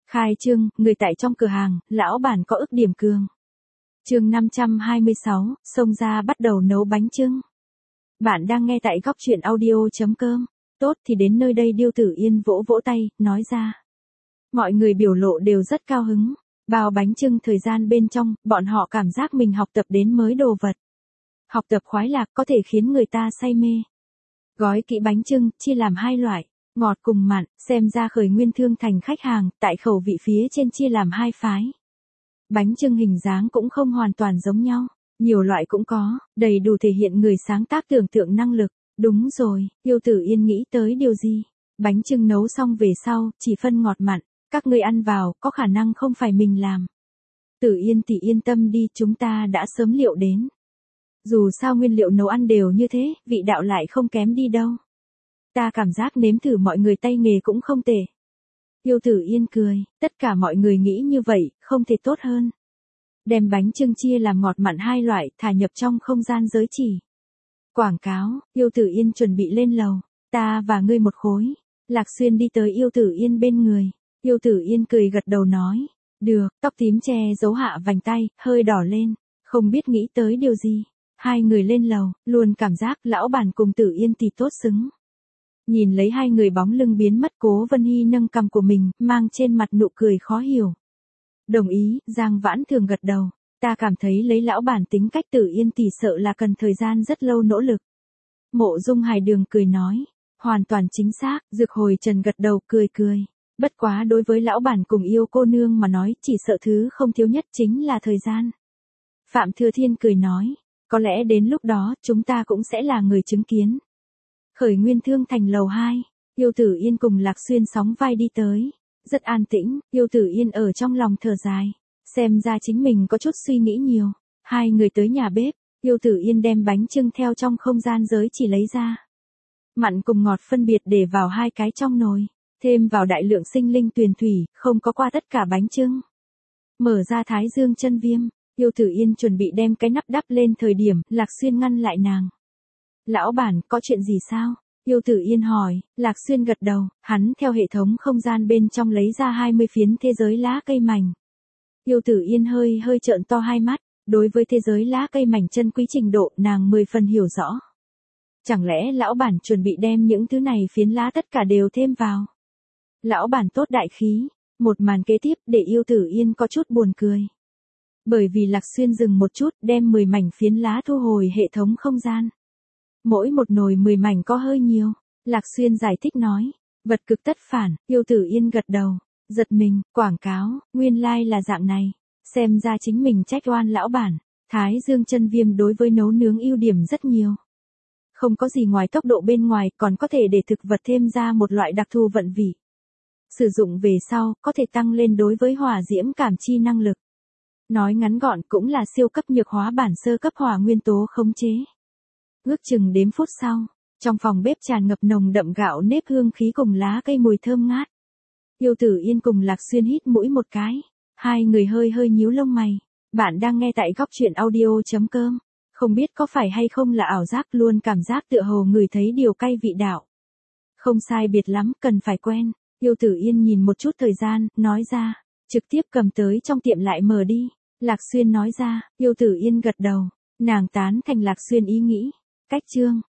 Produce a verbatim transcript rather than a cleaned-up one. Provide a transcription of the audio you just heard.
Khai trương, người tại trong cửa hàng, lão bản có ức điểm cường. Chương năm trăm hai mươi sáu, xông ra bắt đầu nấu bánh chưng. Bạn đang nghe tại góc truyện audio chấm com. Tốt thì đến nơi đây Điêu Tử Yên vỗ vỗ tay, nói ra. Mọi người biểu lộ đều rất cao hứng. Bao bánh chưng thời gian bên trong, bọn họ cảm giác mình học tập đến mới đồ vật. Học tập khoái lạc có thể khiến người ta say mê. Gói kỹ bánh chưng, chia làm hai loại, ngọt cùng mặn, xem ra Khởi Nguyên Thương Thành khách hàng, tại khẩu vị phía trên chia làm hai phái. Bánh chưng hình dáng cũng không hoàn toàn giống nhau, nhiều loại cũng có, đầy đủ thể hiện người sáng tác tưởng tượng năng lực. Đúng rồi, Điêu Tử Yên nghĩ tới điều gì? Bánh chưng nấu xong về sau, chỉ phân ngọt mặn, các ngươi ăn vào, có khả năng không phải mình làm. Tử Yên tỷ yên tâm đi, chúng ta đã sớm liệu đến. Dù sao nguyên liệu nấu ăn đều như thế, vị đạo lại không kém đi đâu. Ta cảm giác nếm thử mọi người tay nghề cũng không tệ. Điêu Tử Yên cười, tất cả mọi người nghĩ như vậy, không thể tốt hơn. Đem bánh chưng chia làm ngọt mặn hai loại, thả nhập trong không gian giới chỉ. Quảng cáo, Điêu Tử Yên chuẩn bị lên lầu, ta và ngươi một khối. Lạc Xuyên đi tới Điêu Tử Yên bên người. Điêu Tử Yên cười gật đầu nói, được, tóc tím che giấu hạ vành tay, hơi đỏ lên, không biết nghĩ tới điều gì. Hai người lên lầu, luôn cảm giác lão bản cùng Tử Yên thì tốt xứng. Nhìn lấy hai người bóng lưng biến mất, Cố Vân Hy nâng cằm của mình, mang trên mặt nụ cười khó hiểu. Đồng ý, Giang Vãn Thường gật đầu, ta cảm thấy lấy lão bản tính cách Tử Yên tỷ sợ là cần thời gian rất lâu nỗ lực. Mộ Dung Hải Đường cười nói, hoàn toàn chính xác, Dược Hồi Trần gật đầu cười cười. Bất quá đối với lão bản cùng yêu cô nương mà nói, chỉ sợ thứ không thiếu nhất chính là thời gian. Phạm Thừa Thiên cười nói, có lẽ đến lúc đó, chúng ta cũng sẽ là người chứng kiến. Khởi Nguyên Thương Thành lầu hai, Điêu Tử Yên cùng Lạc Xuyên sóng vai đi tới. Rất an tĩnh, Điêu Tử Yên ở trong lòng thở dài. Xem ra chính mình có chút suy nghĩ nhiều. Hai người tới nhà bếp, Điêu Tử Yên đem bánh chưng theo trong không gian giới chỉ lấy ra. Mặn cùng ngọt phân biệt để vào hai cái trong nồi. Thêm vào đại lượng sinh linh tuyền thủy, không có qua tất cả bánh chưng. Mở ra Thái Dương chân viêm. Điêu Tử Yên chuẩn bị đem cái nắp đắp lên thời điểm, Lạc Xuyên ngăn lại nàng. Lão bản, có chuyện gì sao? Điêu Tử Yên hỏi, Lạc Xuyên gật đầu, hắn theo hệ thống không gian bên trong lấy ra hai mươi phiến thế giới lá cây mảnh. Điêu Tử Yên hơi hơi trợn to hai mắt, đối với thế giới lá cây mảnh chân quý trình độ, nàng mười phần hiểu rõ. Chẳng lẽ lão bản chuẩn bị đem những thứ này phiến lá tất cả đều thêm vào? Lão bản tốt đại khí, một màn kế tiếp để Điêu Tử Yên có chút buồn cười. Bởi vì Lạc Xuyên dừng một chút, đem mười mảnh phiến lá thu hồi hệ thống không gian. Mỗi một nồi mười mảnh có hơi nhiều, Lạc Xuyên giải thích nói, vật cực tất phản. Điêu Tử Yên gật đầu, giật mình, quảng cáo, nguyên lai like là dạng này, xem ra chính mình trách oan lão bản. Thái Dương chân viêm đối với nấu nướng ưu điểm rất nhiều. Không có gì ngoài tốc độ bên ngoài, còn có thể để thực vật thêm ra một loại đặc thù vận vị. Sử dụng về sau, có thể tăng lên đối với hỏa diễm cảm chi năng lực. Nói ngắn gọn cũng là siêu cấp nhược hóa bản sơ cấp hỏa nguyên tố khống chế. Ước chừng đếm phút sau, trong phòng bếp tràn ngập nồng đậm gạo nếp hương khí cùng lá cây mùi thơm ngát. Điêu Tử Yên cùng Lạc Xuyên hít mũi một cái, hai người hơi hơi nhíu lông mày. Bạn đang nghe tại góc truyện audio chấm com, không biết có phải hay không là ảo giác, luôn cảm giác tựa hồ ngửi thấy điều cay vị đạo. Không sai biệt lắm, cần phải quen. Điêu Tử Yên nhìn một chút thời gian, nói ra, trực tiếp cầm tới trong tiệm lại mở đi. Lạc Xuyên nói ra, Điêu Tử Yên gật đầu, nàng tán thành Lạc Xuyên ý nghĩ. Cách chương,